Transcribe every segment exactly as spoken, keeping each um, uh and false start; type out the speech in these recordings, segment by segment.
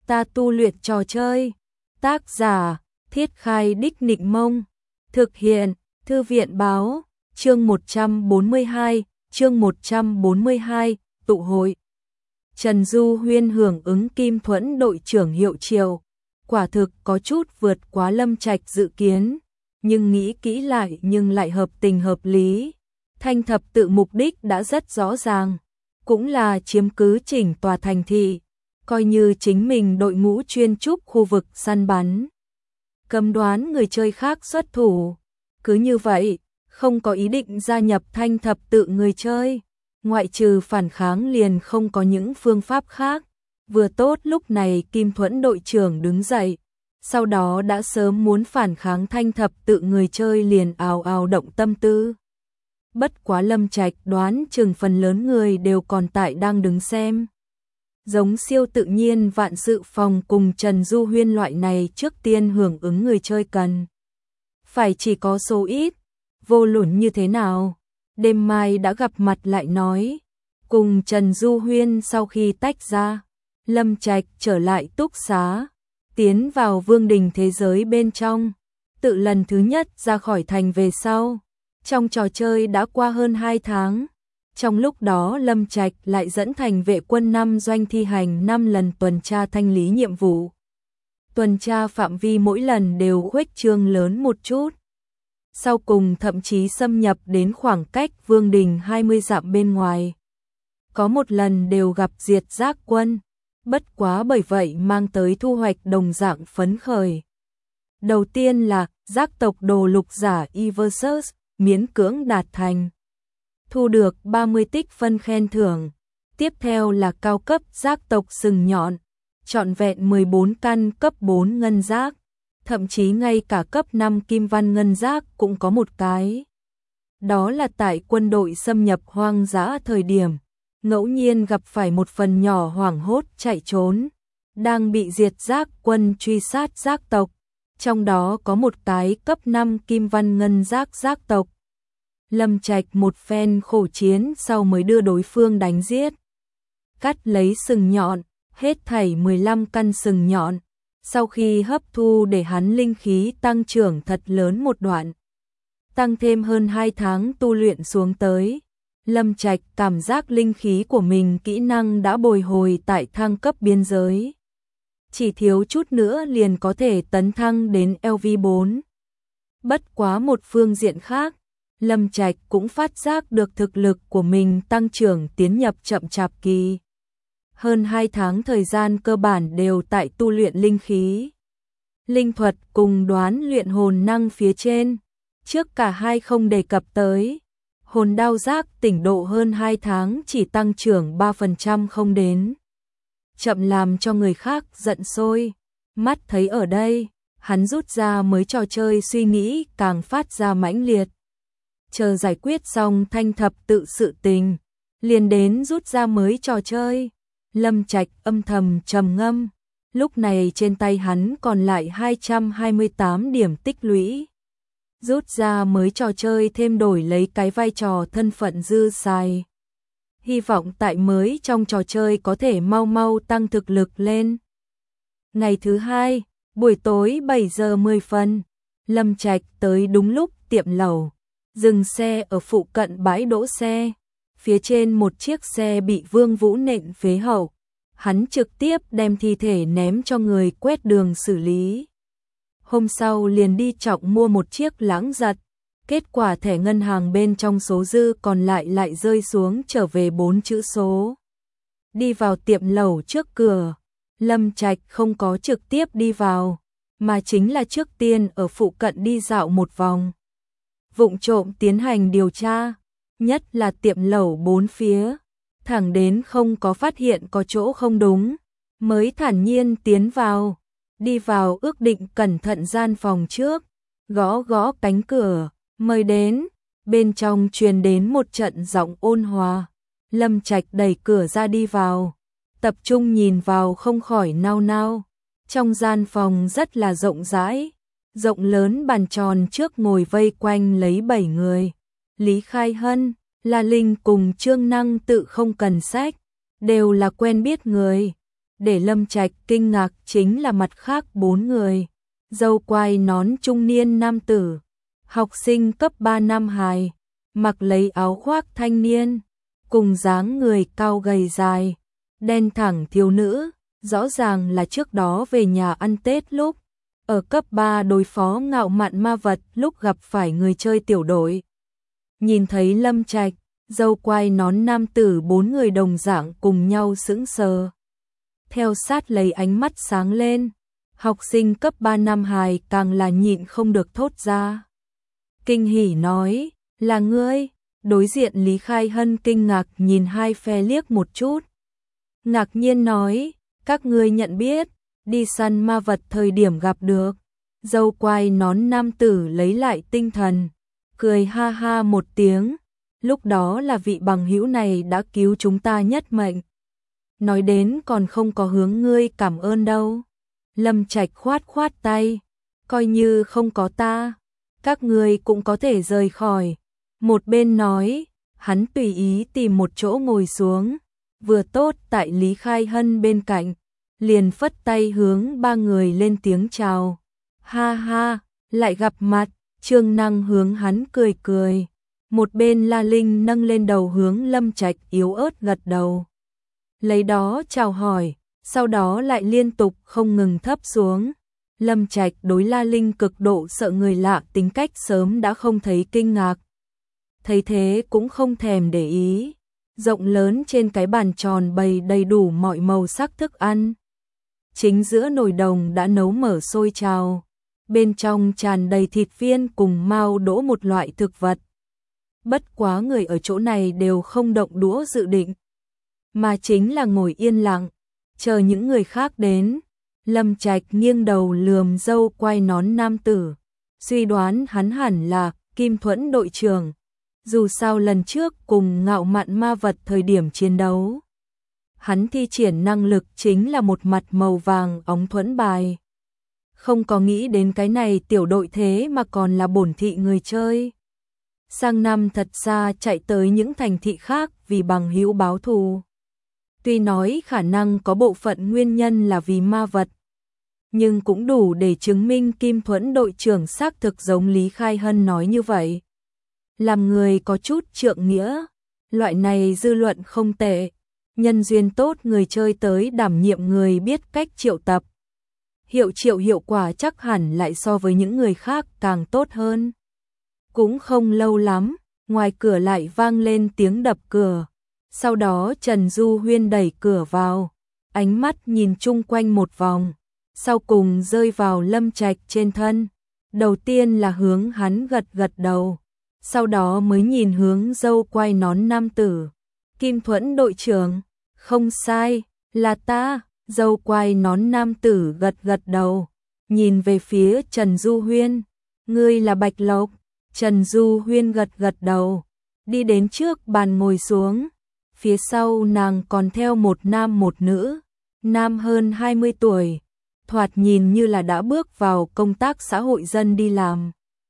Ta tu luyện trò chơi. Tác giả: Thiết Khai Đích Nịnh Mông. Thực hiện: Thư viện báo. Chương một trăm bốn mươi hai, chương một trăm bốn mươi hai, tụ hội. Trần Du Huyên hưởng ứng Kim Thuẫn đội trưởng hiệu triệu, quả thực có chút vượt quá Lâm Trạch dự kiến, nhưng nghĩ kỹ lại nhưng lại hợp tình hợp lý. Thanh thập tự mục đích đã rất rõ ràng, cũng là chiếm cứ chỉnh tòa thành thị, coi như chính mình đội ngũ chuyên trúc khu vực săn bắn, cấm đoán người chơi khác xuất thủ. Cứ như vậy, không có ý định gia nhập thanh thập tự người chơi, ngoại trừ phản kháng liền không có những phương pháp khác. Vừa tốt lúc này Kim Thuẫn đội trưởng đứng dậy, sau đó đã sớm muốn phản kháng thanh thập tự người chơi liền ào ào động tâm tư. Bất quá Lâm Trạch đoán chừng phần lớn người đều còn tại đang đứng xem. Giống Siêu Tự Nhiên Vạn Sự Phòng cùng Trần Du Huyên loại này trước tiên hưởng ứng người chơi cần phải chỉ có số ít, vô luận như thế nào. Đêm mai đã gặp mặt lại nói. Cùng Trần Du Huyên sau khi tách ra, Lâm Trạch trở lại túc xá, tiến vào vương đình thế giới bên trong. Tự lần thứ nhất ra khỏi thành về sau, trong trò chơi đã qua hơn hai tháng. Trong lúc đó Lâm Trạch lại dẫn thành vệ quân năm doanh thi hành năm lần tuần tra thanh lý nhiệm vụ. Tuần tra phạm vi mỗi lần đều khuếch trương lớn một chút. Sau cùng thậm chí xâm nhập đến khoảng cách vương đình hai mươi dặm bên ngoài. Có một lần đều gặp diệt giác quân, bất quá bởi vậy mang tới thu hoạch đồng dạng phấn khởi. Đầu tiên là giác tộc đồ lục giả Eversus miễn cưỡng đạt thành, thu được ba mươi tích phân khen thưởng. Tiếp theo là cao cấp giác tộc sừng nhọn, trọn vẹn mười bốn căn cấp bốn ngân giác, thậm chí ngay cả cấp năm kim văn ngân giác cũng có một cái. Đó là tại quân đội xâm nhập hoang dã thời điểm, ngẫu nhiên gặp phải một phần nhỏ hoảng hốt chạy trốn, đang bị diệt giác quân truy sát giác tộc, trong đó có một cái cấp năm kim văn ngân giác giác tộc. Lâm Trạch một phen khổ chiến sau mới đưa đối phương đánh giết. Cắt lấy sừng nhọn, hết thảy mười lăm căn sừng nhọn, sau khi hấp thu để hắn linh khí tăng trưởng thật lớn một đoạn. Tăng thêm hơn hai tháng tu luyện xuống tới, Lâm Trạch cảm giác linh khí của mình kỹ năng đã bồi hồi tại thăng cấp biên giới. Chỉ thiếu chút nữa liền có thể tấn thăng đến L V bốn. Bất quá một phương diện khác, Lâm Trạch cũng phát giác được thực lực của mình tăng trưởng tiến nhập chậm chạp kỳ. Hơn hai tháng thời gian cơ bản đều tại tu luyện linh khí, linh thuật cùng đoán luyện hồn năng phía trên. Trước cả hai không đề cập tới, hồn đao giác tỉnh độ hơn hai tháng chỉ tăng trưởng ba phần trăm không đến. Chậm làm cho người khác giận sôi. Mắt thấy ở đây, hắn rút ra mới trò chơi suy nghĩ càng phát ra mãnh liệt. Chờ giải quyết xong thanh thập tự sự tình, liền đến rút ra mới trò chơi. Lâm Trạch âm thầm trầm ngâm, lúc này trên tay hắn còn lại hai trăm hai mươi tám điểm tích lũy. Rút ra mới trò chơi thêm đổi lấy cái vai trò thân phận dư xài. Hy vọng tại mới trong trò chơi có thể mau mau tăng thực lực lên. Ngày thứ hai, buổi tối bảy giờ mười phân, Lâm Trạch tới đúng lúc tiệm lẩu, dừng xe ở phụ cận bãi đỗ xe. Phía trên một chiếc xe bị Vương Vũ nện phế hậu, hắn trực tiếp đem thi thể ném cho người quét đường xử lý. Hôm sau liền đi trọng mua một chiếc lãng giật, kết quả thẻ ngân hàng bên trong số dư còn lại lại rơi xuống trở về bốn chữ số. Đi vào tiệm lẩu trước cửa, Lâm Trạch không có trực tiếp đi vào, mà chính là trước tiên ở phụ cận đi dạo một vòng, vụng trộm tiến hành điều tra, nhất là tiệm lẩu bốn phía, thẳng đến không có phát hiện có chỗ không đúng, mới thản nhiên tiến vào. Đi vào ước định cẩn thận gian phòng trước, gõ gõ cánh cửa, mời đến. Bên trong truyền đến một trận giọng ôn hòa. Lâm Trạch đẩy cửa ra đi vào, tập trung nhìn vào không khỏi nao nao. Trong gian phòng rất là rộng rãi, rộng lớn bàn tròn trước ngồi vây quanh lấy bảy người. Lý Khai Hân, La Linh cùng Trương Năng tự không cần sách, đều là quen biết người. Để Lâm Trạch kinh ngạc chính là mặt khác bốn người. Râu quai nón trung niên nam tử, học sinh cấp ba nam hài, mặc lấy áo khoác thanh niên, cùng dáng người cao gầy dài, đen thẳng thiếu nữ, rõ ràng là trước đó về nhà ăn Tết lúc ở cấp ba đối phó ngạo mạn ma vật lúc gặp phải người chơi tiểu đội. Nhìn thấy Lâm Trạch, râu quai nón nam tử bốn người đồng dạng cùng nhau sững sờ. Theo sát lấy ánh mắt sáng lên, học sinh cấp ba nam hài càng là nhịn không được thốt ra. Kinh hỉ nói, là ngươi. Đối diện Lý Khai Hân kinh ngạc nhìn hai phe liếc một chút. Ngạc nhiên nói, các ngươi nhận biết, đi săn ma vật thời điểm gặp được. Râu quai nón nam tử lấy lại tinh thần, cười ha ha một tiếng, lúc đó là vị bằng hữu này đã cứu chúng ta nhất mệnh. Nói đến còn không có hướng ngươi cảm ơn đâu. Lâm Trạch khoát khoát tay, coi như không có ta, các ngươi cũng có thể rời khỏi. Một bên nói, hắn tùy ý tìm một chỗ ngồi xuống, vừa tốt tại Lý Khai Hân bên cạnh, liền phất tay hướng ba người lên tiếng chào. Ha ha, lại gặp mặt, Trương Năng hướng hắn cười cười. Một bên La Linh nâng lên đầu hướng Lâm Trạch yếu ớt gật đầu. Lấy đó chào hỏi, sau đó lại liên tục không ngừng thấp xuống. Lâm Trạch đối La Linh cực độ sợ người lạ tính cách sớm đã không thấy kinh ngạc. Thấy thế cũng không thèm để ý. Rộng lớn trên cái bàn tròn bày đầy đủ mọi màu sắc thức ăn. Chính giữa nồi đồng đã nấu mở sôi trào. Bên trong tràn đầy thịt viên cùng mao đỗ một loại thực vật. Bất quá người ở chỗ này đều không động đũa dự định, mà chính là ngồi yên lặng, chờ những người khác đến. Lâm Trạch nghiêng đầu lườm râu quai nón nam tử, suy đoán hắn hẳn là Kim Thuẫn đội trưởng. Dù sao lần trước cùng ngạo mạn ma vật thời điểm chiến đấu, hắn thi triển năng lực chính là một mặt màu vàng óng thuẫn bài. Không có nghĩ đến cái này tiểu đội thế mà còn là bổn thị người chơi. Sang năm thật xa chạy tới những thành thị khác vì bằng hữu báo thù. Tuy nói khả năng có bộ phận nguyên nhân là vì ma vật, nhưng cũng đủ để chứng minh Kim Thuẫn đội trưởng xác thực giống Lý Khai Hân nói như vậy. Làm người có chút trượng nghĩa, loại này dư luận không tệ, nhân duyên tốt người chơi tới đảm nhiệm người biết cách triệu tập. Hiệu triệu hiệu quả chắc hẳn lại so với những người khác càng tốt hơn. Cũng không lâu lắm, ngoài cửa lại vang lên tiếng đập cửa. Sau đó Trần Du Huyên đẩy cửa vào, ánh mắt nhìn chung quanh một vòng, sau cùng rơi vào Lâm Trạch trên thân. Đầu tiên là hướng hắn gật gật đầu, sau đó mới nhìn hướng râu quai nón nam tử. Kim Thuẫn đội trưởng, không sai, là ta. Râu quai nón nam tử gật gật đầu, nhìn về phía Trần Du Huyên. Ngươi là Bạch Lộc. Trần Du Huyên gật gật đầu, đi đến trước bàn ngồi xuống. Phía sau nàng còn theo một nam một nữ, nam hơn hai mươi tuổi, thoạt nhìn như là đã bước vào công tác xã hội dân đi làm.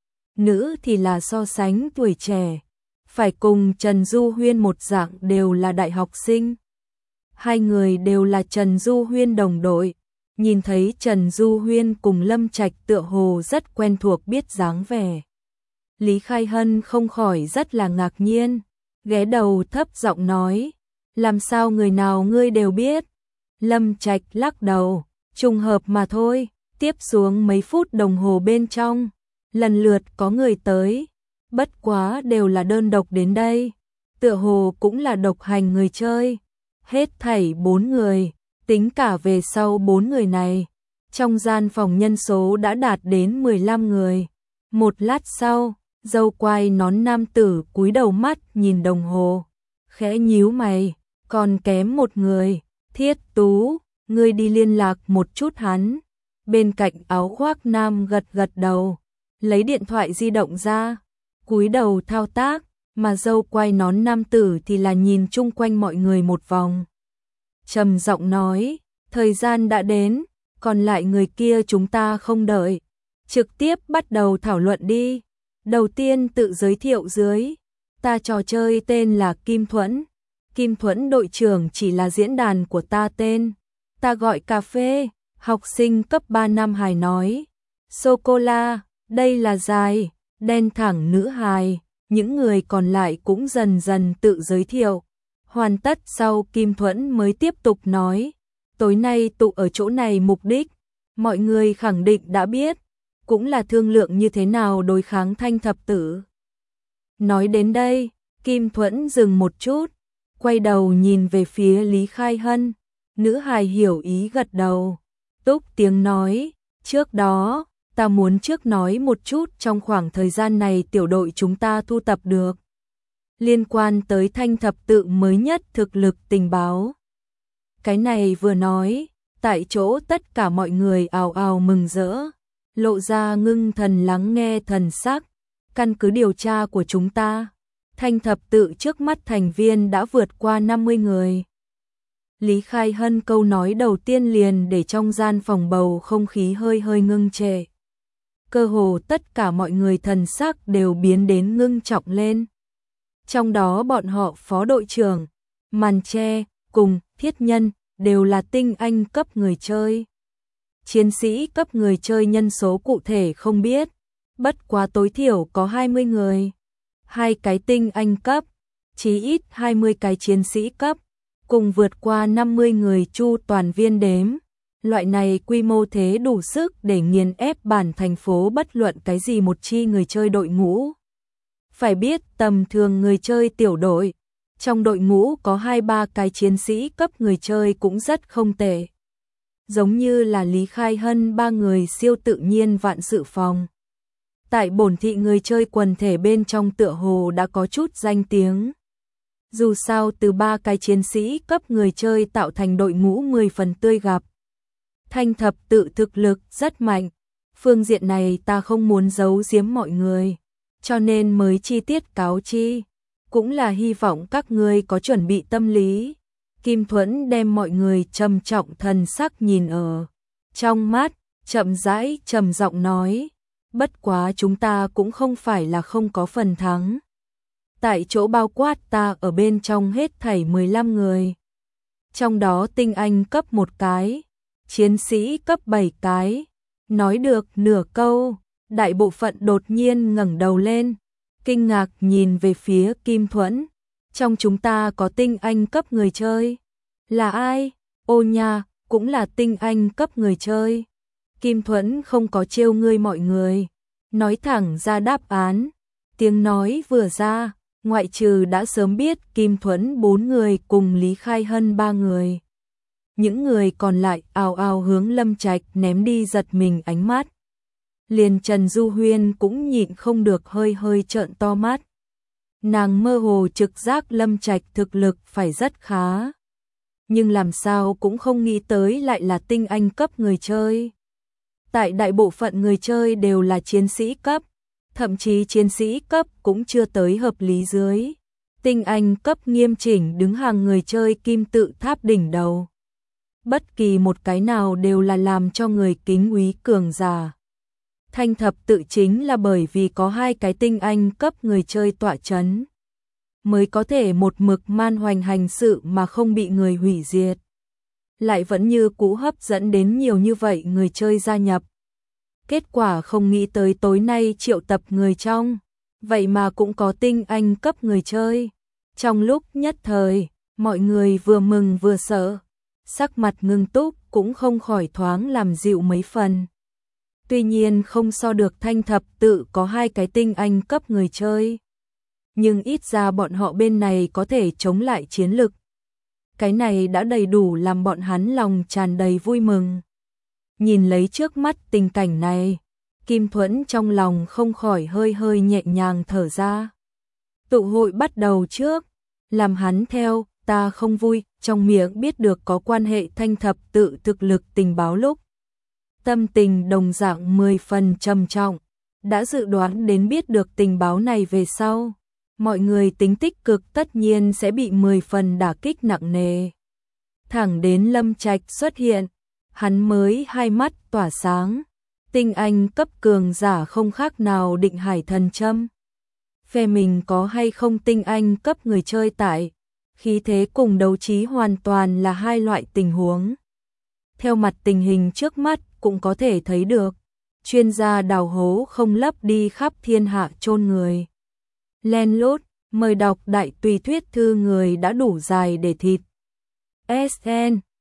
Nữ thì là so sánh tuổi trẻ, phải cùng Trần Du Huyên một dạng đều là đại học sinh. Hai người đều là Trần Du Huyên đồng đội, nhìn thấy Trần Du Huyên cùng Lâm Trạch tựa hồ rất quen thuộc biết dáng vẻ. Lý Khai Hân không khỏi rất là ngạc nhiên, ghé đầu thấp giọng nói, làm sao người nào ngươi đều biết. Lâm Trạch lắc đầu, trùng hợp mà thôi. Tiếp xuống mấy phút đồng hồ bên trong, lần lượt có người tới, bất quá đều là đơn độc đến đây, tựa hồ cũng là độc hành người chơi. Hết thảy bốn người, tính cả về sau bốn người này, trong gian phòng nhân số đã đạt đến mười lăm người. Một lát sau, râu quai nón nam tử cúi đầu mắt nhìn đồng hồ, khẽ nhíu mày, còn kém một người. Thiết Tú, ngươi đi liên lạc một chút hắn. Bên cạnh áo khoác nam gật gật đầu, lấy điện thoại di động ra, cúi đầu thao tác, mà râu quai nón nam tử thì là nhìn chung quanh mọi người một vòng. Trầm giọng nói, thời gian đã đến, còn lại người kia chúng ta không đợi, trực tiếp bắt đầu thảo luận đi. Đầu tiên tự giới thiệu dưới, ta trò chơi tên là Kim Thuẫn. Kim Thuẫn đội trưởng chỉ là diễn đàn của ta tên, Ta gọi cà phê, học sinh cấp ba Nam Hải nói. Sô-cô-la, đây là dài, đen thẳng nữ hài, những người còn lại cũng dần dần tự giới thiệu. Hoàn tất sau Kim Thuẫn mới tiếp tục nói, tối nay tụ ở chỗ này mục đích, mọi người khẳng định đã biết, cũng là thương lượng như thế nào đối kháng Thanh thập tử. Nói đến đây, Kim Thuẫn dừng một chút, quay đầu nhìn về phía Lý Khai Hân, nữ hài hiểu ý gật đầu, túc tiếng nói, trước đó, ta muốn trước nói một chút trong khoảng thời gian này tiểu đội chúng ta thu tập được. Liên quan tới Thanh thập tự mới nhất thực lực tình báo. Cái này vừa nói, tại chỗ tất cả mọi người ào ào mừng rỡ, lộ ra ngưng thần lắng nghe thần sắc, căn cứ điều tra của chúng ta. Thanh thập tự trước mắt thành viên đã vượt qua năm mươi người. Lý Khai Hân câu nói đầu tiên liền để trong gian phòng bầu không khí hơi hơi ngưng trệ. Cơ hồ tất cả mọi người thần sắc đều biến đến ngưng trọng lên. Trong đó bọn họ phó đội trưởng, Màn Tre, cùng Thiết Nhân, đều là tinh anh cấp người chơi. Chiến sĩ cấp người chơi nhân số cụ thể không biết, bất quá tối thiểu có hai mươi người. Hai cái tinh anh cấp, chí ít hai mươi cái chiến sĩ cấp, cùng vượt qua năm mươi người chu toàn viên đếm. Loại này quy mô thế đủ sức để nghiền ép bản thành phố bất luận cái gì một chi người chơi đội ngũ. Phải biết tầm thường người chơi tiểu đội, trong đội ngũ có hai ba cái chiến sĩ cấp người chơi cũng rất không tệ. Giống như là Lý Khai Hân ba người siêu tự nhiên vạn sự phòng. Tại bổn thị người chơi quần thể bên trong tựa hồ đã có chút danh tiếng. Dù sao từ ba cái chiến sĩ cấp người chơi tạo thành đội ngũ mười phần tươi gặp. Thanh thập tự thực lực rất mạnh, phương diện này ta không muốn giấu giếm mọi người, cho nên mới chi tiết cáo chi, cũng là hy vọng các ngươi có chuẩn bị tâm lý. Kim Thuẫn đem mọi người trầm trọng thần sắc nhìn ở trong mắt, chậm rãi trầm giọng nói, bất quá chúng ta cũng không phải là không có phần thắng. Tại chỗ bao quát ta ở bên trong hết thảy mười lăm người, trong đó tinh anh cấp một cái, chiến sĩ cấp bảy cái. Nói được nửa câu, đại bộ phận đột nhiên ngẩng đầu lên, kinh ngạc nhìn về phía Kim Thuẫn. Trong chúng ta có tinh anh cấp người chơi. Là ai? Ô nha, cũng là tinh anh cấp người chơi. Kim Thuẫn không có trêu ngươi mọi người, nói thẳng ra đáp án. Tiếng nói vừa ra, ngoại trừ đã sớm biết Kim Thuẫn bốn người cùng Lý Khai Hân ba người. Những người còn lại ào ào hướng Lâm Trạch ném đi giật mình ánh mắt. Liền Trần Du Huyên cũng nhịn không được hơi hơi trợn to mắt. Nàng mơ hồ trực giác Lâm Trạch thực lực phải rất khá. Nhưng làm sao cũng không nghĩ tới lại là tinh anh cấp người chơi. Tại đại bộ phận người chơi đều là chiến sĩ cấp, thậm chí chiến sĩ cấp cũng chưa tới hợp lý dưới. Tinh anh cấp nghiêm chỉnh đứng hàng người chơi kim tự tháp đỉnh đầu. Bất kỳ một cái nào đều là làm cho người kính úy cường giả. Thanh thập tự chính là bởi vì có hai cái tinh anh cấp người chơi tọa chấn, mới có thể một mực man hoành hành sự mà không bị người hủy diệt. Lại vẫn như cũ hấp dẫn đến nhiều như vậy người chơi gia nhập. Kết quả không nghĩ tới tối nay triệu tập người trong, vậy mà cũng có tinh anh cấp người chơi. Trong lúc nhất thời, mọi người vừa mừng vừa sợ, sắc mặt ngưng túc cũng không khỏi thoáng làm dịu mấy phần. Tuy nhiên không so được Thanh thập tự có hai cái tinh anh cấp người chơi, nhưng ít ra bọn họ bên này có thể chống lại chiến lực. Cái này đã đầy đủ làm bọn hắn lòng tràn đầy vui mừng. Nhìn lấy trước mắt tình cảnh này, Kim Thuẫn trong lòng không khỏi hơi hơi nhẹ nhàng thở ra. Tụ hội bắt đầu trước, làm hắn theo, ta không vui, trong miệng biết được có quan hệ Thanh thập tự thực lực tình báo lúc. Tâm tình đồng dạng mười phần trầm trọng, đã dự đoán đến biết được tình báo này về sau. Mọi người tính tích cực tất nhiên sẽ bị mười phần đả kích nặng nề. Thẳng đến Lâm Trạch xuất hiện, hắn mới hai mắt tỏa sáng. Tinh anh cấp cường giả không khác nào định hải thần châm. Phe mình có hay không tinh anh cấp người chơi tại, khí thế cùng đấu trí hoàn toàn là hai loại tình huống. theo mặt tình hình trước mắt cũng có thể thấy được, chuyên gia đào hố không lấp đi khắp thiên hạ chôn người. Len lút, mời đọc đại tùy thuyết thư người đã đủ dài để thịt. ét en